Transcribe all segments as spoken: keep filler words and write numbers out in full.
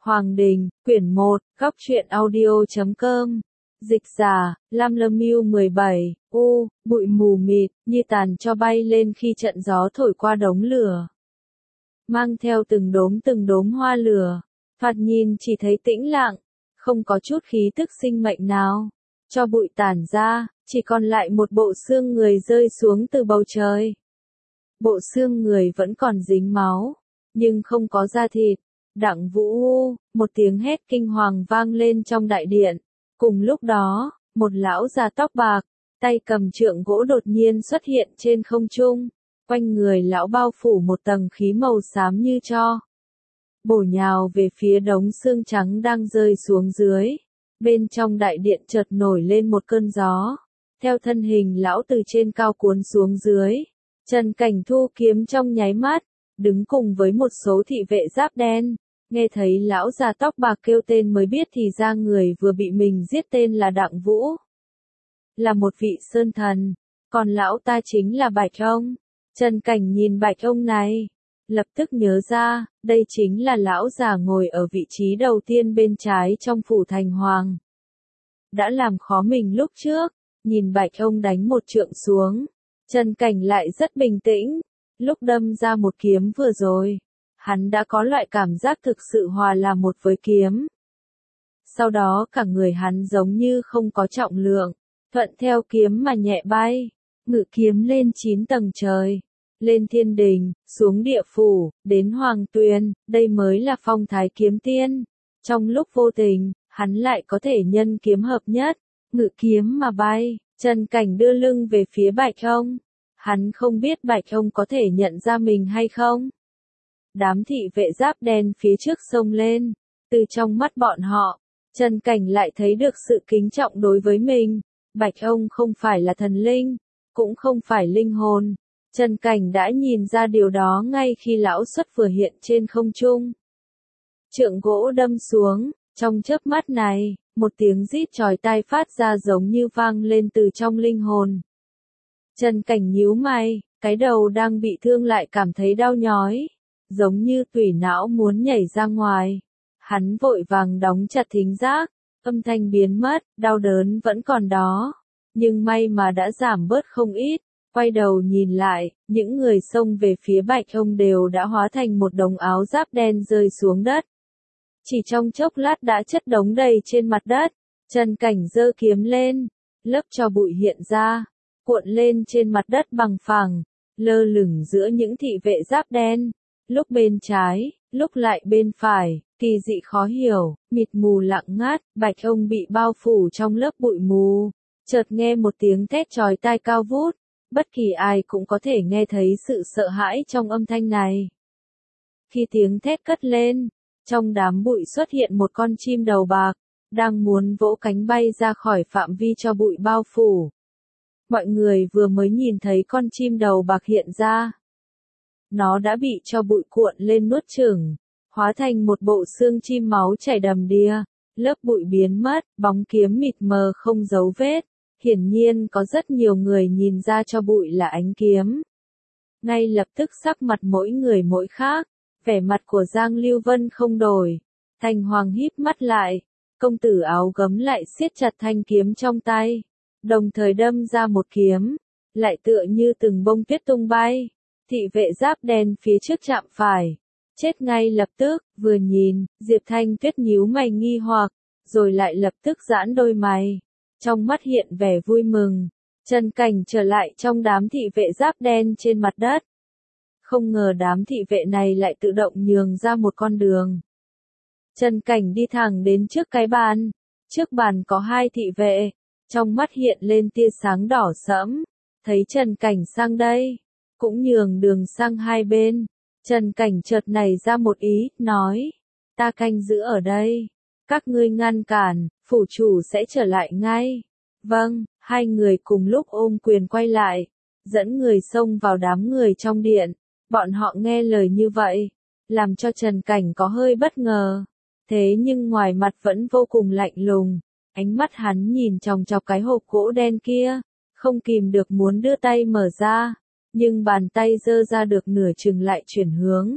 Hoàng Đình, quyển một, góc truyện audio chấm com. Dịch giả, Lam Lâm Miêu mười bảy, u, bụi mù mịt, như tàn cho bay lên khi trận gió thổi qua đống lửa. Mang theo từng đốm từng đốm hoa lửa, thoạt nhìn chỉ thấy tĩnh lặng, không có chút khí tức sinh mệnh nào. Cho bụi tản ra, chỉ còn lại một bộ xương người rơi xuống từ bầu trời. Bộ xương người vẫn còn dính máu, nhưng không có da thịt. Đặng Vũ, một tiếng hét kinh hoàng vang lên trong đại điện. Cùng lúc đó, một lão già tóc bạc, tay cầm trượng gỗ đột nhiên xuất hiện trên không trung. Quanh người lão bao phủ một tầng khí màu xám như tro. Bổ nhào về phía đống xương trắng đang rơi xuống dưới. Bên trong đại điện chợt nổi lên một cơn gió. Theo thân hình lão từ trên cao cuốn xuống dưới. Trần Cảnh thu kiếm trong nháy mắt, đứng cùng với một số thị vệ giáp đen. Nghe thấy lão già tóc bạc kêu tên mới biết thì ra người vừa bị mình giết tên là Đặng Vũ. Là một vị sơn thần, còn lão ta chính là Bạch Ông. Trần Cảnh nhìn Bạch Ông này, lập tức nhớ ra, đây chính là lão già ngồi ở vị trí đầu tiên bên trái trong phủ thành hoàng. Đã làm khó mình lúc trước, nhìn Bạch Ông đánh một trượng xuống, Trần Cảnh lại rất bình tĩnh, lúc đâm ra một kiếm vừa rồi. Hắn đã có loại cảm giác thực sự hòa là một với kiếm. Sau đó cả người hắn giống như không có trọng lượng, thuận theo kiếm mà nhẹ bay, ngự kiếm lên chín tầng trời, lên thiên đình, xuống địa phủ, đến hoàng tuyền, đây mới là phong thái kiếm tiên. Trong lúc vô tình, hắn lại có thể nhân kiếm hợp nhất, ngự kiếm mà bay. Trần Cảnh đưa lưng về phía Bạch Ông. Hắn không biết Bạch Ông có thể nhận ra mình hay không. Đám thị vệ giáp đen phía trước xông lên, từ trong mắt bọn họ, Trần Cảnh lại thấy được sự kính trọng đối với mình. Bạch Ông không phải là thần linh, cũng không phải linh hồn. Trần Cảnh đã nhìn ra điều đó ngay khi lão xuất vừa hiện trên không trung. Trượng gỗ đâm xuống, trong chớp mắt này, một tiếng rít chói tai phát ra giống như vang lên từ trong linh hồn. Trần Cảnh nhíu mày, cái đầu đang bị thương lại cảm thấy đau nhói. Giống như tủy não muốn nhảy ra ngoài. Hắn vội vàng đóng chặt thính giác, âm thanh biến mất, đau đớn vẫn còn đó. Nhưng may mà đã giảm bớt không ít. Quay đầu nhìn lại, những người xông về phía Bạch Ông đều đã hóa thành một đống áo giáp đen rơi xuống đất. Chỉ trong chốc lát đã chất đống đầy trên mặt đất. Trần Cảnh giơ kiếm lên, lớp tro bụi hiện ra, cuộn lên trên mặt đất bằng phẳng, lơ lửng giữa những thị vệ giáp đen. Lúc bên trái, lúc lại bên phải, kỳ dị khó hiểu, mịt mù lặng ngắt, Bạch Ông bị bao phủ trong lớp bụi mù. Chợt nghe một tiếng thét chói tai cao vút, bất kỳ ai cũng có thể nghe thấy sự sợ hãi trong âm thanh này. Khi tiếng thét cất lên, trong đám bụi xuất hiện một con chim đầu bạc, đang muốn vỗ cánh bay ra khỏi phạm vi cho bụi bao phủ. Mọi người vừa mới nhìn thấy con chim đầu bạc hiện ra. Nó đã bị cho bụi cuộn lên nuốt chửng, hóa thành một bộ xương chim máu chảy đầm đìa, lớp bụi biến mất, bóng kiếm mịt mờ không dấu vết. Hiển nhiên có rất nhiều người nhìn ra cho bụi là ánh kiếm. Ngay lập tức sắc mặt mỗi người mỗi khác, vẻ mặt của Giang Lưu Vân không đổi. Thành Hoàng híp mắt lại, công tử áo gấm lại siết chặt thanh kiếm trong tay, đồng thời đâm ra một kiếm, lại tựa như từng bông tuyết tung bay. Thị vệ giáp đen phía trước chạm phải, chết ngay lập tức. Vừa nhìn, Diệp Thanh Tuyết nhíu mày nghi hoặc, rồi lại lập tức giãn đôi mày, trong mắt hiện vẻ vui mừng. Trần Cảnh trở lại trong đám thị vệ giáp đen trên mặt đất. Không ngờ đám thị vệ này lại tự động nhường ra một con đường. Trần Cảnh đi thẳng đến trước cái bàn, trước bàn có hai thị vệ, trong mắt hiện lên tia sáng đỏ sẫm, thấy Trần Cảnh sang đây, cũng nhường đường sang hai bên. Trần Cảnh chợt nảy ra một ý, nói, ta canh giữ ở đây, các ngươi ngăn cản, phủ chủ sẽ trở lại ngay. Vâng, hai người cùng lúc ôm quyền quay lại, dẫn người xông vào đám người trong điện. Bọn họ nghe lời như vậy, làm cho Trần Cảnh có hơi bất ngờ. Thế nhưng ngoài mặt vẫn vô cùng lạnh lùng, ánh mắt hắn nhìn chòng chọc cái hộp gỗ đen kia, không kìm được muốn đưa tay mở ra. Nhưng bàn tay giơ ra được nửa chừng lại chuyển hướng,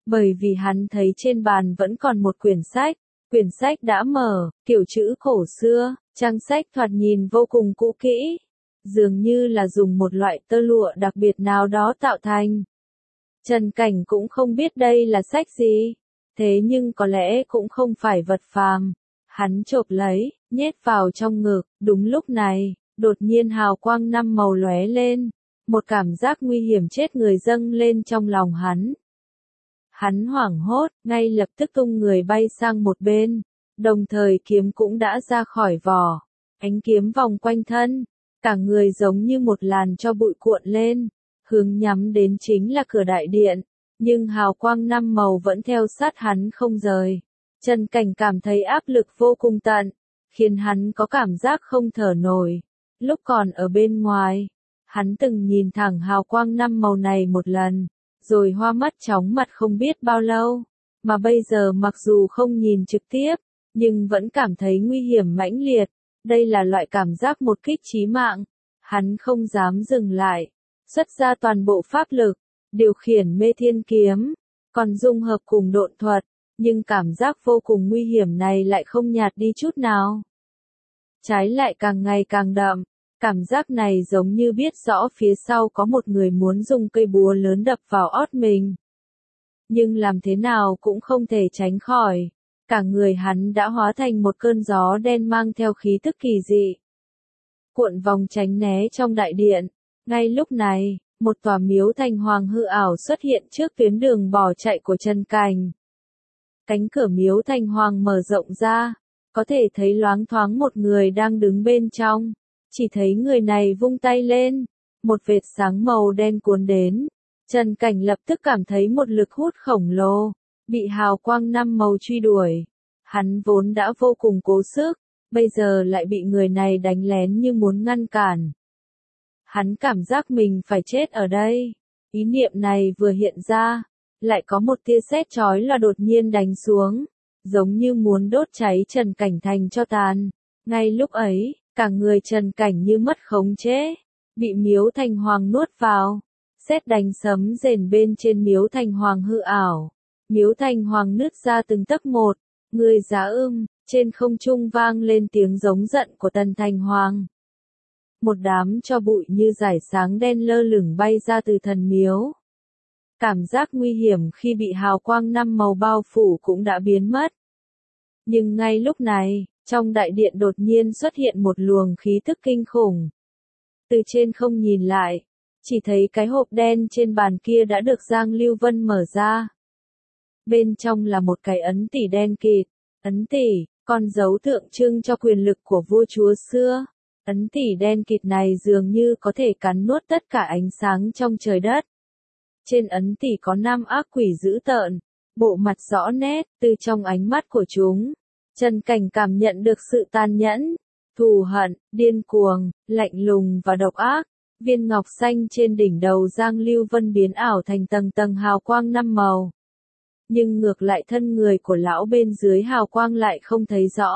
bởi vì hắn thấy trên bàn vẫn còn một quyển sách, quyển sách đã mở, kiểu chữ cổ xưa, trang sách thoạt nhìn vô cùng cũ kỹ, dường như là dùng một loại tơ lụa đặc biệt nào đó tạo thành. Trần Cảnh cũng không biết đây là sách gì, thế nhưng có lẽ cũng không phải vật phàm. Hắn chộp lấy, nhét vào trong ngực, đúng lúc này, đột nhiên hào quang năm màu lóe lên, một cảm giác nguy hiểm chết người dâng lên trong lòng hắn. Hắn hoảng hốt, ngay lập tức tung người bay sang một bên, đồng thời kiếm cũng đã ra khỏi vỏ, ánh kiếm vòng quanh thân, cả người giống như một làn cho bụi cuộn lên, hướng nhắm đến chính là cửa đại điện, nhưng hào quang năm màu vẫn theo sát hắn không rời. Trần Cảnh cảm thấy áp lực vô cùng tận, khiến hắn có cảm giác không thở nổi. Lúc còn ở bên ngoài, hắn từng nhìn thẳng hào quang năm màu này một lần, rồi hoa mắt chóng mặt không biết bao lâu, mà bây giờ mặc dù không nhìn trực tiếp, nhưng vẫn cảm thấy nguy hiểm mãnh liệt. Đây là loại cảm giác một kích chí mạng. Hắn không dám dừng lại, xuất ra toàn bộ pháp lực, điều khiển mê thiên kiếm, còn dung hợp cùng độn thuật, nhưng cảm giác vô cùng nguy hiểm này lại không nhạt đi chút nào. Trái lại càng ngày càng đậm, cảm giác này giống như biết rõ phía sau có một người muốn dùng cây búa lớn đập vào ót mình. Nhưng làm thế nào cũng không thể tránh khỏi. Cả người hắn đã hóa thành một cơn gió đen mang theo khí tức kỳ dị. Cuộn vòng tránh né trong đại điện. Ngay lúc này, một tòa miếu thành hoàng hư ảo xuất hiện trước tuyến đường bỏ chạy của Trần Cảnh. Cánh cửa miếu thành hoàng mở rộng ra, có thể thấy loáng thoáng một người đang đứng bên trong. Chỉ thấy người này vung tay lên, một vệt sáng màu đen cuốn đến. Trần Cảnh lập tức cảm thấy một lực hút khổng lồ, bị hào quang năm màu truy đuổi. Hắn vốn đã vô cùng cố sức, bây giờ lại bị người này đánh lén như muốn ngăn cản. Hắn cảm giác mình phải chết ở đây. Ý niệm này vừa hiện ra, lại có một tia sét chói là đột nhiên đánh xuống, giống như muốn đốt cháy Trần Cảnh thành cho tàn. Ngay lúc ấy, cả người Trần Cảnh như mất khống chế, bị miếu thành hoàng nuốt vào. Sét đánh sấm rền bên trên miếu thành hoàng hư ảo. Miếu thành hoàng nứt ra từng tấc một, người giá ưm, trên không trung vang lên tiếng giống giận của Tần Thành Hoàng. Một đám cho bụi như dải sáng đen lơ lửng bay ra từ thần miếu. Cảm giác nguy hiểm khi bị hào quang năm màu bao phủ cũng đã biến mất. Nhưng ngay lúc này, trong đại điện đột nhiên xuất hiện một luồng khí tức kinh khủng. Từ trên không nhìn lại, chỉ thấy cái hộp đen trên bàn kia đã được Giang Lưu Vân mở ra. Bên trong là một cái ấn tỷ đen kịt, ấn tỷ, con dấu tượng trưng cho quyền lực của vua chúa xưa. Ấn tỷ đen kịt này dường như có thể cắn nuốt tất cả ánh sáng trong trời đất. Trên ấn tỷ có năm ác quỷ dữ tợn, bộ mặt rõ nét, từ trong ánh mắt của chúng. Trần Cảnh cảm nhận được sự tàn nhẫn, thù hận, điên cuồng, lạnh lùng và độc ác. Viên ngọc xanh trên đỉnh đầu Giang Lưu Vân biến ảo thành tầng tầng hào quang năm màu. Nhưng ngược lại thân người của lão bên dưới hào quang lại không thấy rõ.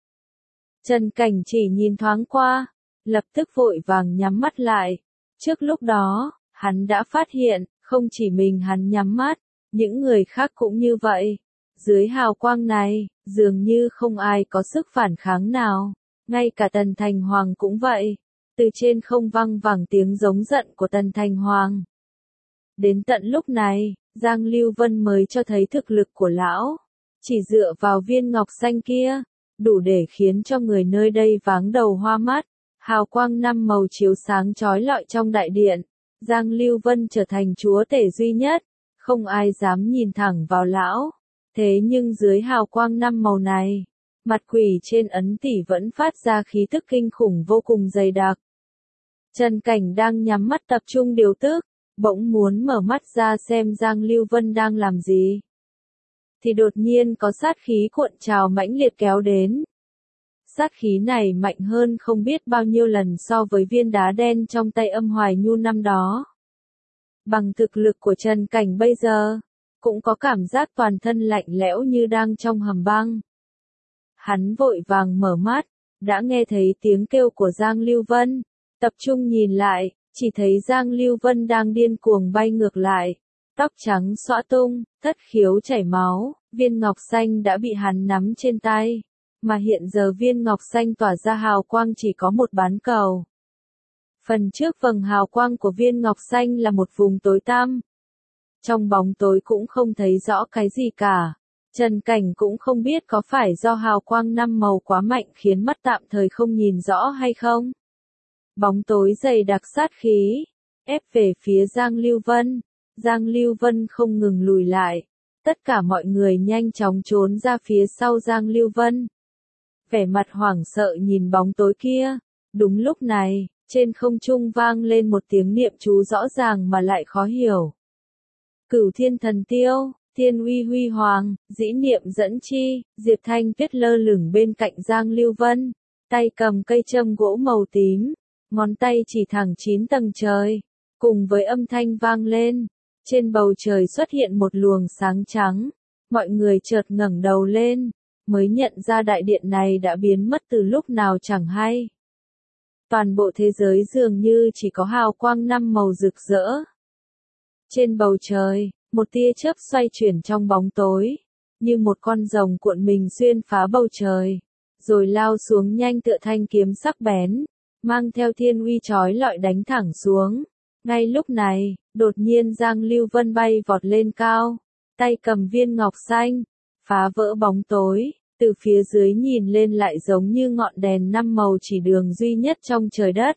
Trần Cảnh chỉ nhìn thoáng qua, lập tức vội vàng nhắm mắt lại. Trước lúc đó, hắn đã phát hiện, không chỉ mình hắn nhắm mắt, những người khác cũng như vậy. Dưới hào quang này, dường như không ai có sức phản kháng nào. Ngay cả Tần Thành Hoàng cũng vậy. Từ trên không vang vẳng tiếng giống giận của Tần Thành Hoàng. Đến tận lúc này, Giang Lưu Vân mới cho thấy thực lực của lão. Chỉ dựa vào viên ngọc xanh kia, đủ để khiến cho người nơi đây váng đầu hoa mắt. Hào quang năm màu chiếu sáng chói lọi trong đại điện. Giang Lưu Vân trở thành chúa tể duy nhất, không ai dám nhìn thẳng vào lão. Thế nhưng dưới hào quang năm màu này, mặt quỷ trên ấn tỷ vẫn phát ra khí tức kinh khủng vô cùng dày đặc. Trần Cảnh đang nhắm mắt tập trung điều tức, bỗng muốn mở mắt ra xem Giang Lưu Vân đang làm gì. Thì đột nhiên có sát khí cuộn trào mãnh liệt kéo đến. Sát khí này mạnh hơn không biết bao nhiêu lần so với viên đá đen trong tay Âm Hoài Nhu năm đó. Bằng thực lực của Trần Cảnh bây giờ, cũng có cảm giác toàn thân lạnh lẽo như đang trong hầm băng. Hắn vội vàng mở mắt, đã nghe thấy tiếng kêu của Giang Lưu Vân. Tập trung nhìn lại, chỉ thấy Giang Lưu Vân đang điên cuồng bay ngược lại, tóc trắng xõa tung, thất khiếu chảy máu, viên ngọc xanh đã bị hắn nắm trên tay, mà hiện giờ viên ngọc xanh tỏa ra hào quang chỉ có một bán cầu. Phần trước vầng hào quang của viên ngọc xanh là một vùng tối tăm. Trong bóng tối cũng không thấy rõ cái gì cả. Trần Cảnh cũng không biết có phải do hào quang năm màu quá mạnh khiến mắt tạm thời không nhìn rõ hay không. Bóng tối dày đặc sát khí, ép về phía Giang Lưu Vân. Giang Lưu Vân không ngừng lùi lại. Tất cả mọi người nhanh chóng trốn ra phía sau Giang Lưu Vân. Vẻ mặt hoảng sợ nhìn bóng tối kia. Đúng lúc này, trên không trung vang lên một tiếng niệm chú rõ ràng mà lại khó hiểu. Cửu Thiên Thần Tiêu, Thiên Uy Huy Hoàng, dĩ niệm dẫn chi, Diệp Thanh Tuyết lơ lửng bên cạnh Giang Lưu Vân, tay cầm cây châm gỗ màu tím, ngón tay chỉ thẳng chín tầng trời, cùng với âm thanh vang lên, trên bầu trời xuất hiện một luồng sáng trắng, mọi người chợt ngẩng đầu lên, mới nhận ra đại điện này đã biến mất từ lúc nào chẳng hay. Toàn bộ thế giới dường như chỉ có hào quang năm màu rực rỡ. Trên bầu trời, một tia chớp xoay chuyển trong bóng tối, như một con rồng cuộn mình xuyên phá bầu trời, rồi lao xuống nhanh tựa thanh kiếm sắc bén, mang theo thiên uy chói lọi đánh thẳng xuống. Ngay lúc này, đột nhiên Giang Lưu Vân bay vọt lên cao, tay cầm viên ngọc xanh, phá vỡ bóng tối, từ phía dưới nhìn lên lại giống như ngọn đèn năm màu chỉ đường duy nhất trong trời đất.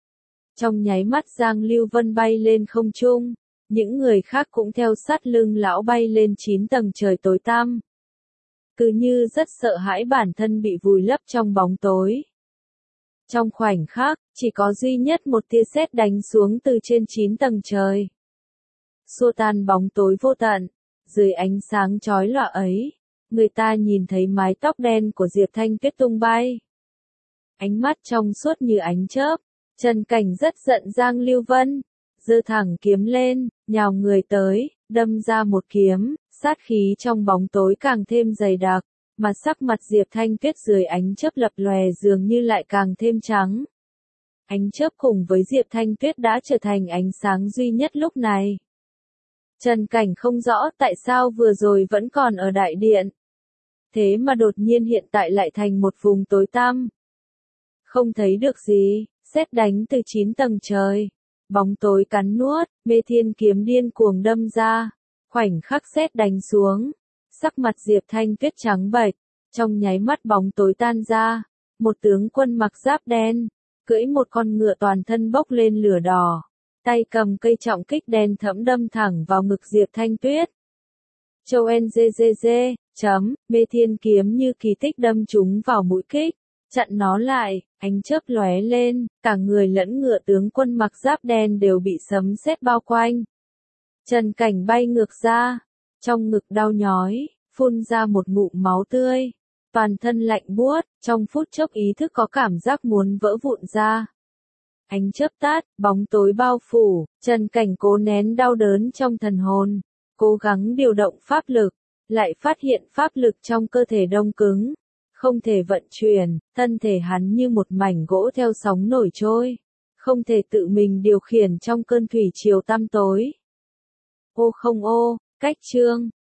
Trong nháy mắt Giang Lưu Vân bay lên không trung. Những người khác cũng theo sát lưng lão bay lên chín tầng trời tối tăm. Cứ như rất sợ hãi bản thân bị vùi lấp trong bóng tối. Trong khoảnh khắc, chỉ có duy nhất một tia sét đánh xuống từ trên chín tầng trời. Xua tan bóng tối vô tận, dưới ánh sáng chói lòa ấy, người ta nhìn thấy mái tóc đen của Diệp Thanh Tuyết tung bay. Ánh mắt trong suốt như ánh chớp, Trần Cảnh rất giận Giang Lưu Vân. Giơ thẳng kiếm lên, nhào người tới, đâm ra một kiếm, sát khí trong bóng tối càng thêm dày đặc, mà sắc mặt Diệp Thanh Tuyết dưới ánh chớp lập lòe dường như lại càng thêm trắng. Ánh chớp cùng với Diệp Thanh Tuyết đã trở thành ánh sáng duy nhất lúc này. Trần Cảnh không rõ tại sao vừa rồi vẫn còn ở đại điện. Thế mà đột nhiên hiện tại lại thành một vùng tối tăm. Không thấy được gì, sét đánh từ chín tầng trời. Bóng tối cắn nuốt, mê thiên kiếm điên cuồng đâm ra, khoảnh khắc sét đánh xuống, sắc mặt Diệp Thanh Tuyết trắng bệch, trong nháy mắt bóng tối tan ra, một tướng quân mặc giáp đen, cưỡi một con ngựa toàn thân bốc lên lửa đỏ, tay cầm cây trọng kích đen thẫm đâm thẳng vào ngực Diệp Thanh Tuyết. Châu en giê giê giê, chấm, mê thiên kiếm như kỳ tích đâm trúng vào mũi kích. Chặn nó lại, ánh chớp lóe lên, cả người lẫn ngựa tướng quân mặc giáp đen đều bị sấm sét bao quanh. Trần Cảnh bay ngược ra, trong ngực đau nhói, phun ra một ngụm máu tươi, toàn thân lạnh buốt, trong phút chốc ý thức có cảm giác muốn vỡ vụn ra. Ánh chớp tắt, bóng tối bao phủ, Trần Cảnh cố nén đau đớn trong thần hồn, cố gắng điều động pháp lực, lại phát hiện pháp lực trong cơ thể đông cứng. Không thể vận chuyển, thân thể hắn như một mảnh gỗ theo sóng nổi trôi, không thể tự mình điều khiển trong cơn thủy triều tăm tối. Ô không ô, cách chương.